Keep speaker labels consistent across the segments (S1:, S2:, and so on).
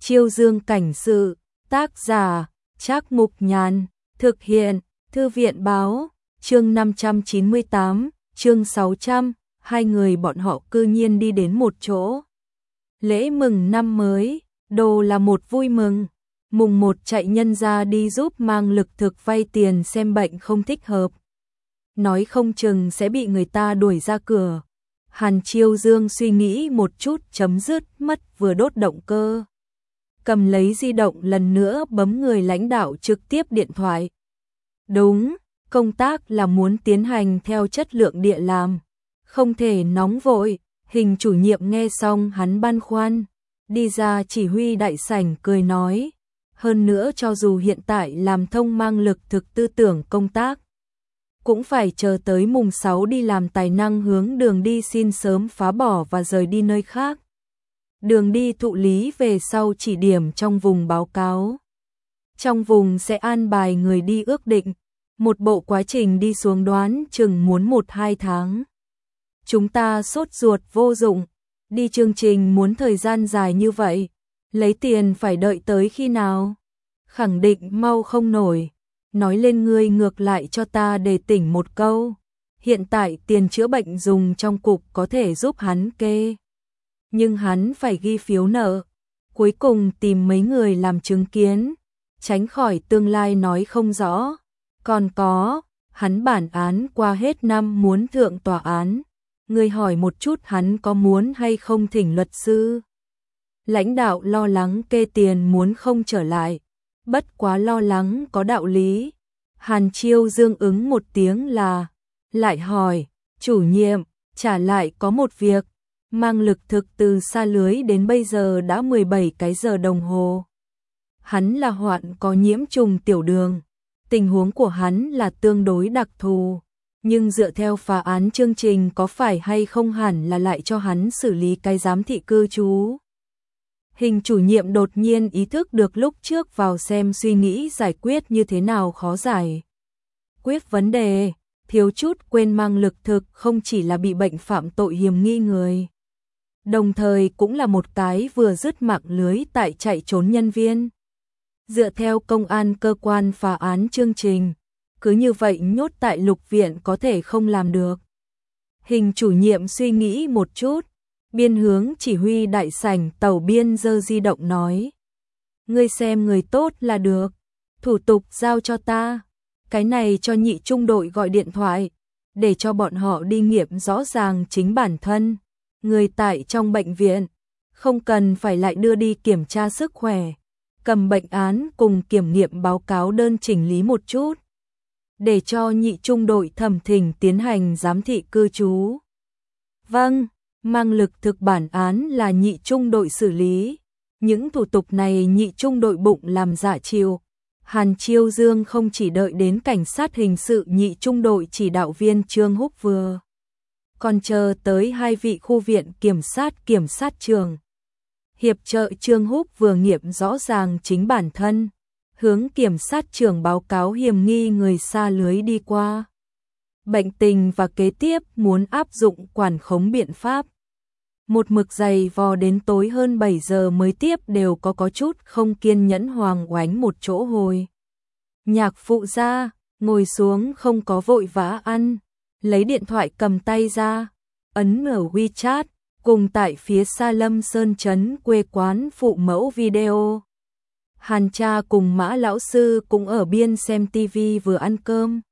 S1: Chiêu Dương cảnh sự, tác giả, Trác Mục Nhàn, thực hiện, Thư viện báo, chương 598, chương 600, hai người bọn họ cư nhiên đi đến một chỗ. Lễ mừng năm mới, đồ là một vui mừng, mùng 1 chạy nhân ra đi giúp mang lực thực vay tiền xem bệnh không thích hợp. Nói không chừng sẽ bị người ta đuổi ra cửa. Hàn Chiêu Dương suy nghĩ một chút chấm dứt mất vừa đốt động cơ. Cầm lấy di động lần nữa bấm người lãnh đạo trực tiếp điện thoại. Đúng, công tác là muốn tiến hành theo chất lượng địa làm. Không thể nóng vội, Hình chủ nhiệm nghe xong hắn băn khoăn. Đi ra chỉ huy đại sảnh cười nói. Hơn nữa cho dù hiện tại làm thông mang lực thực tư tưởng công tác. Cũng phải chờ tới mùng 6 đi làm tài năng hướng đường đi xin sớm phá bỏ và rời đi nơi khác. Đường đi thụ lý về sau chỉ điểm trong vùng báo cáo. Trong vùng sẽ an bài người đi ước định. Một bộ quá trình đi xuống đoán chừng muốn 1-2 tháng. Chúng ta sốt ruột vô dụng. Đi chương trình muốn thời gian dài như vậy. Lấy tiền phải đợi tới khi nào? Khẳng định mau không nổi. Nói lên ngươi ngược lại cho ta đề tỉnh một câu. Hiện tại tiền chữa bệnh dùng trong cục có thể giúp hắn kê. Nhưng hắn phải ghi phiếu nợ. Cuối cùng tìm mấy người làm chứng kiến. Tránh khỏi tương lai nói không rõ. Còn có, hắn bản án qua hết năm muốn thượng tòa án. Ngươi hỏi một chút hắn có muốn hay không thỉnh luật sư. Lãnh đạo lo lắng kê tiền muốn không trở lại. Bất quá lo lắng có đạo lý. Hàn Chiêu Dương ứng một tiếng là. Lại hỏi, chủ nhiệm, trả lại có một việc. Mang lực thực từ xa lưới đến bây giờ đã 17 cái giờ đồng hồ. Hắn là hoạn có nhiễm trùng tiểu đường. Tình huống của hắn là tương đối đặc thù. Nhưng dựa theo phá án chương trình có phải hay không hẳn là lại cho hắn xử lý cái giám thị cư trú. Hình chủ nhiệm đột nhiên ý thức được lúc trước vào xem suy nghĩ giải quyết như thế nào khó giải. Quyết vấn đề, thiếu chút quên mang lực thực không chỉ là bị bệnh phạm tội hiểm nghi người. Đồng thời cũng là một cái vừa dứt mạng lưới tại chạy trốn nhân viên. Dựa theo công an cơ quan phá án chương trình, cứ như vậy nhốt tại lục viện có thể không làm được. Hình chủ nhiệm suy nghĩ một chút, biên hướng chỉ huy đại sảnh tàu biên giơ di động nói. Ngươi xem người tốt là được, thủ tục giao cho ta, cái này cho nhị trung đội gọi điện thoại, để cho bọn họ đi nghiệm rõ ràng chính bản thân. Người tại trong bệnh viện, không cần phải lại đưa đi kiểm tra sức khỏe, cầm bệnh án cùng kiểm nghiệm báo cáo đơn chỉnh lý một chút. Để cho nhị trung đội thẩm thỉnh tiến hành giám thị cư trú. Vâng, mang lực thực bản án là nhị trung đội xử lý. Những thủ tục này nhị trung đội bụng làm dạ chiều. Hàn Chiêu Dương không chỉ đợi đến cảnh sát hình sự nhị trung đội chỉ đạo viên Trương Húc vừa. Còn chờ tới hai vị khu viện kiểm sát trường. Hiệp trợ Trương Húc vừa nghiệm rõ ràng chính bản thân. Hướng kiểm sát trưởng báo cáo hiểm nghi người xa lưới đi qua. Bệnh tình và kế tiếp muốn áp dụng quản khống biện pháp. Một mực dày vò đến tối hơn 7 giờ mới tiếp đều có chút không kiên nhẫn hoàng oánh một chỗ hồi. Nhạc phụ ra, ngồi xuống không có vội vã ăn. Lấy điện thoại cầm tay ra, ấn ở WeChat, cùng tại phía xa Lâm Sơn Trấn quê quán phụ mẫu video. Hàn cha cùng Mã lão sư cũng ở biên xem tivi vừa ăn cơm.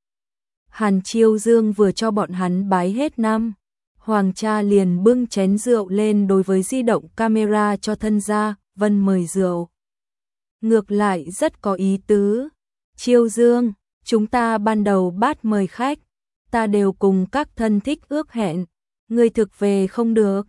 S1: Hàn Chiêu Dương vừa cho bọn hắn bái hết năm. Hoàng cha liền bưng chén rượu lên đối với di động camera cho thân gia, Vân mời rượu. Ngược lại rất có ý tứ. Chiêu Dương, chúng ta ban đầu bát mời khách. Ta đều cùng các thân thích ước hẹn. Ngươi thực về không được.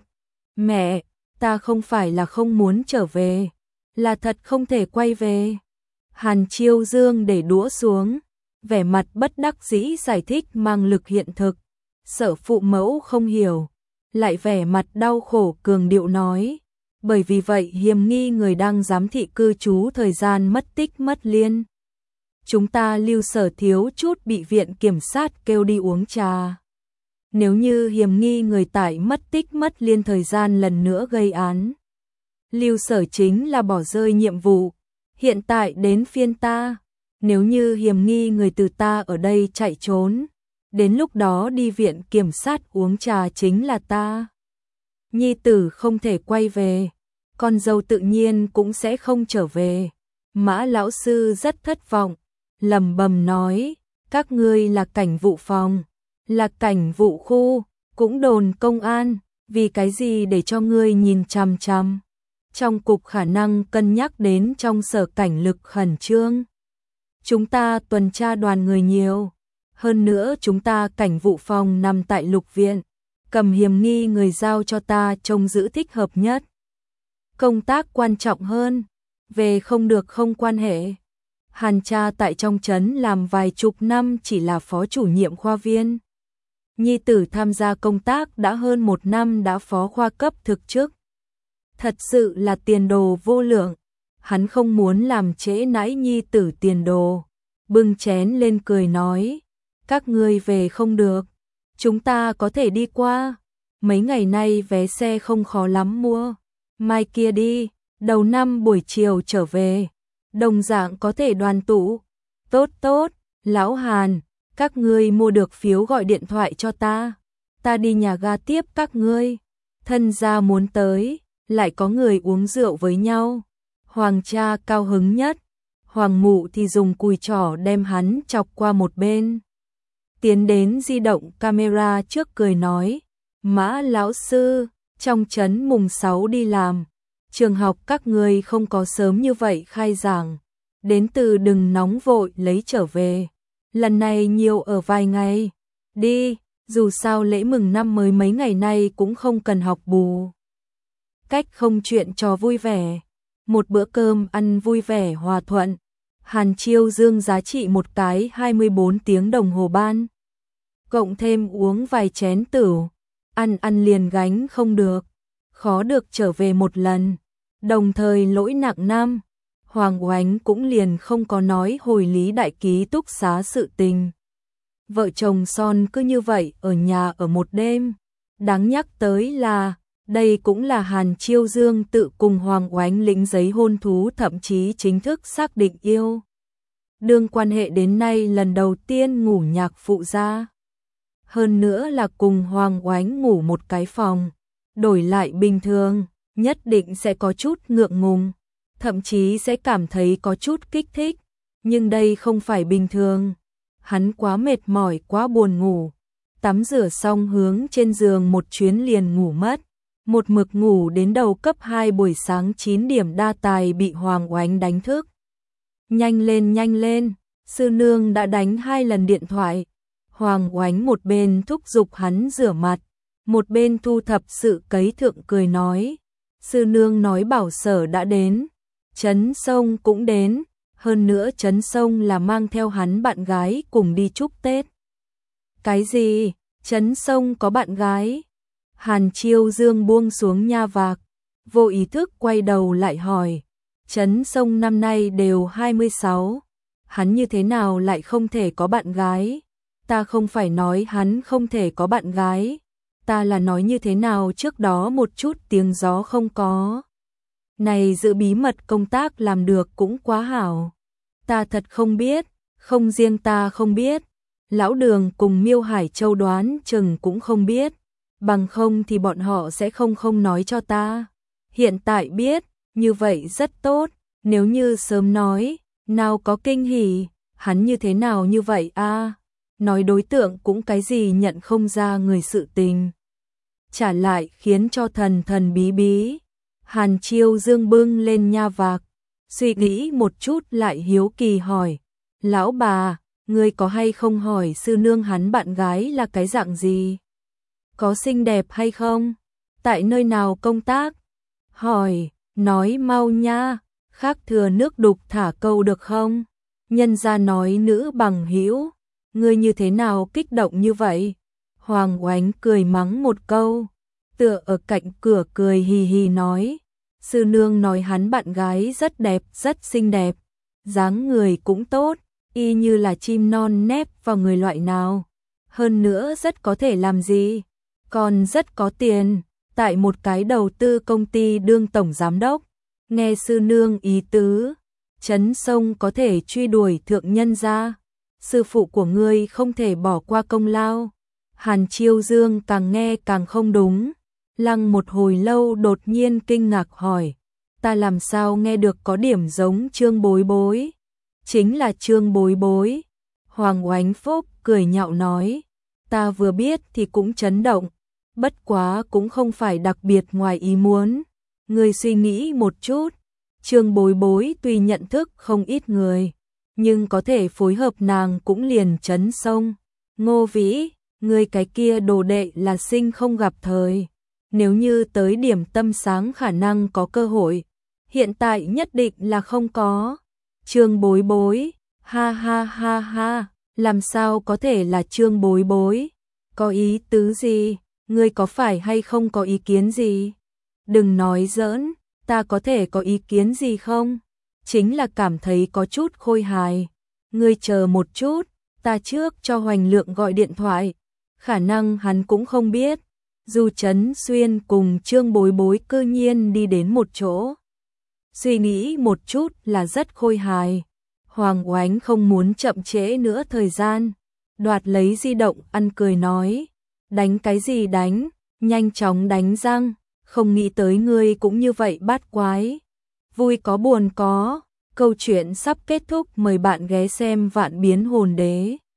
S1: Mẹ, ta không phải là không muốn trở về. Là thật không thể quay về. Hàn Chiêu Dương để đũa xuống, vẻ mặt bất đắc dĩ giải thích mang lực hiện thực. Sợ phụ mẫu không hiểu, lại vẻ mặt đau khổ cường điệu nói. Bởi vì vậy hiểm nghi người đang giám thị cư trú thời gian mất tích mất liên. Chúng ta Lưu Sở thiếu chút bị viện kiểm sát kêu đi uống trà. Nếu như hiểm nghi người tại mất tích mất liên thời gian lần nữa gây án. Lưu Sở chính là bỏ rơi nhiệm vụ, hiện tại đến phiên ta, nếu như hiểm nghi người từ ta ở đây chạy trốn, đến lúc đó đi viện kiểm sát uống trà chính là ta. Nhi tử không thể quay về, con dâu tự nhiên cũng sẽ không trở về. Mã lão sư rất thất vọng, lẩm bẩm nói, các ngươi là cảnh vụ phòng, là cảnh vụ khu, cũng đồn công an, vì cái gì để cho ngươi nhìn chằm chằm. Trong cục khả năng cân nhắc đến trong sở cảnh lực khẩn trương. Chúng ta tuần tra đoàn người nhiều, hơn nữa chúng ta cảnh vụ phòng nằm tại lục viện, cầm hiểm nghi người giao cho ta trông giữ thích hợp nhất. Công tác quan trọng hơn, về không được không quan hệ. Hàn cha tại trong trấn làm vài chục năm chỉ là phó chủ nhiệm khoa viên. Nhi tử tham gia công tác đã hơn 1 năm đã phó khoa cấp thực chức. Thật sự là tiền đồ vô lượng, hắn không muốn làm trễ nãi nhi tử tiền đồ. Bưng chén lên cười nói, các ngươi về không được, chúng ta có thể đi qua, mấy ngày nay vé xe không khó lắm mua, mai kia đi, đầu năm buổi chiều trở về, đồng dạng có thể đoàn tụ. Tốt tốt, lão Hàn, các ngươi mua được phiếu gọi điện thoại cho ta đi nhà ga tiếp các ngươi, thân gia muốn tới, lại có người uống rượu với nhau. Hoàng cha cao hứng nhất, Hoàng mụ thì dùng cùi trỏ đem hắn chọc qua một bên. Tiến đến di động camera trước cười nói, Mã lão sư, trong trấn mùng 6 đi làm, trường học các ngươi không có sớm như vậy khai giảng, đến từ đừng nóng vội lấy trở về, lần này nhiều ở vài ngày, đi, dù sao lễ mừng năm mới mấy ngày nay cũng không cần học bù. Cách không chuyện trò vui vẻ, một bữa cơm ăn vui vẻ hòa thuận, Hàn Chiêu Dương giá trị một cái 24 tiếng đồng hồ ban. Cộng thêm uống vài chén tửu, ăn liền gánh không được, khó được trở về một lần, đồng thời lỗi nặng năm, Hoàng Oánh cũng liền không có nói hồi lý đại ký túc xá sự tình. Vợ chồng son cứ như vậy ở nhà ở một đêm, đáng nhắc tới là, đây cũng là Hàn Chiêu Dương tự cùng Hoàng Oánh lĩnh giấy hôn thú thậm chí chính thức xác định yêu. Đương quan hệ đến nay lần đầu tiên ngủ nhạc phụ gia. Hơn nữa là cùng Hoàng Oánh ngủ một cái phòng, đổi lại bình thường, nhất định sẽ có chút ngượng ngùng, thậm chí sẽ cảm thấy có chút kích thích, nhưng đây không phải bình thường. Hắn quá mệt mỏi quá buồn ngủ, tắm rửa xong hướng trên giường một chuyến liền ngủ mất, một mực ngủ đến đầu cấp 2 buổi sáng 9 điểm đa tài bị Hoàng Oánh đánh thức. Nhanh lên, sư nương đã đánh 2 lần điện thoại. Hoàng Oánh một bên thúc giục hắn rửa mặt, một bên thu thập sự cấy thượng cười nói, sư nương nói bảo sở đã đến, Trấn Sông cũng đến, hơn nữa Trấn Sông là mang theo hắn bạn gái cùng đi chúc Tết. Cái gì? Trấn Sông có bạn gái? Hàn Chiêu Dương buông xuống nha vạc, vô ý thức quay đầu lại hỏi, Trấn Sông năm nay đều 26, hắn như thế nào lại không thể có bạn gái? Ta không phải nói hắn không thể có bạn gái, ta là nói như thế nào trước đó một chút tiếng gió không có. Này giữ bí mật công tác làm được cũng quá hảo. Ta thật không biết, không riêng ta không biết, Lão Đường cùng Miêu Hải Châu đoán chừng cũng không biết, bằng không thì bọn họ sẽ không nói cho ta. Hiện tại biết, như vậy rất tốt, nếu như sớm nói, nào có kinh hỉ, hắn như thế nào như vậy a? Nói đối tượng cũng cái gì nhận không ra người sự tình. Trả lại khiến cho thần bí bí. Hàn Chiêu Dương bưng lên nha vạc, suy nghĩ một chút lại hiếu kỳ hỏi, lão bà, ngươi có hay không hỏi sư nương hắn bạn gái là cái dạng gì? Có xinh đẹp hay không? Tại nơi nào công tác? Hỏi, nói mau nha, khác thừa nước đục thả câu được không? Nhân gia nói nữ bằng hữu, ngươi như thế nào kích động như vậy? Hoàng Oánh cười mắng một câu, tựa ở cạnh cửa cười hì hì nói, sư nương nói hắn bạn gái rất đẹp, rất xinh đẹp, dáng người cũng tốt, y như là chim non nép vào người loại nào, hơn nữa rất có thể làm gì, còn rất có tiền, tại một cái đầu tư công ty đương tổng giám đốc. Nghe sư nương ý tứ, Trấn Sông có thể truy đuổi thượng nhân gia, sư phụ của ngươi không thể bỏ qua công lao. Hàn Chiêu Dương càng nghe càng không đúng, lăng một hồi lâu đột nhiên kinh ngạc hỏi, ta làm sao nghe được có điểm giống Trương Bối Bối? Chính là Trương Bối Bối. Hoàng Oánh Phúc cười nhạo nói, ta vừa biết thì cũng chấn động, bất quá cũng không phải đặc biệt ngoài ý muốn. Ngươi suy nghĩ một chút, Trương Bối Bối tuy nhận thức không ít người, nhưng có thể phối hợp nàng cũng liền Trấn Sông. Ngô Vĩ, ngươi cái kia đồ đệ là sinh không gặp thời, nếu như tới điểm tâm sáng khả năng có cơ hội, hiện tại nhất định là không có. Trương Bối Bối, ha ha ha ha, làm sao có thể là Trương Bối Bối? Có ý tứ gì? Ngươi có phải hay không có ý kiến gì? Đừng nói giỡn, ta có thể có ý kiến gì không? Chính là cảm thấy có chút khôi hài. Ngươi chờ một chút, ta trước cho Hoành Lượng gọi điện thoại. Khả năng hắn cũng không biết, Du Trấn Xuyên cùng Trương Bối Bối cư nhiên đi đến một chỗ. Suy nghĩ một chút là rất khôi hài. Hoàng Oánh không muốn chậm trễ nữa thời gian, đoạt lấy di động ăn cười nói, đánh cái gì đánh, nhanh chóng đánh răng, không nghĩ tới ngươi cũng như vậy bát quái. Vui có buồn có, câu chuyện sắp kết thúc, mời bạn ghé xem Vạn Biến Hồn Đế.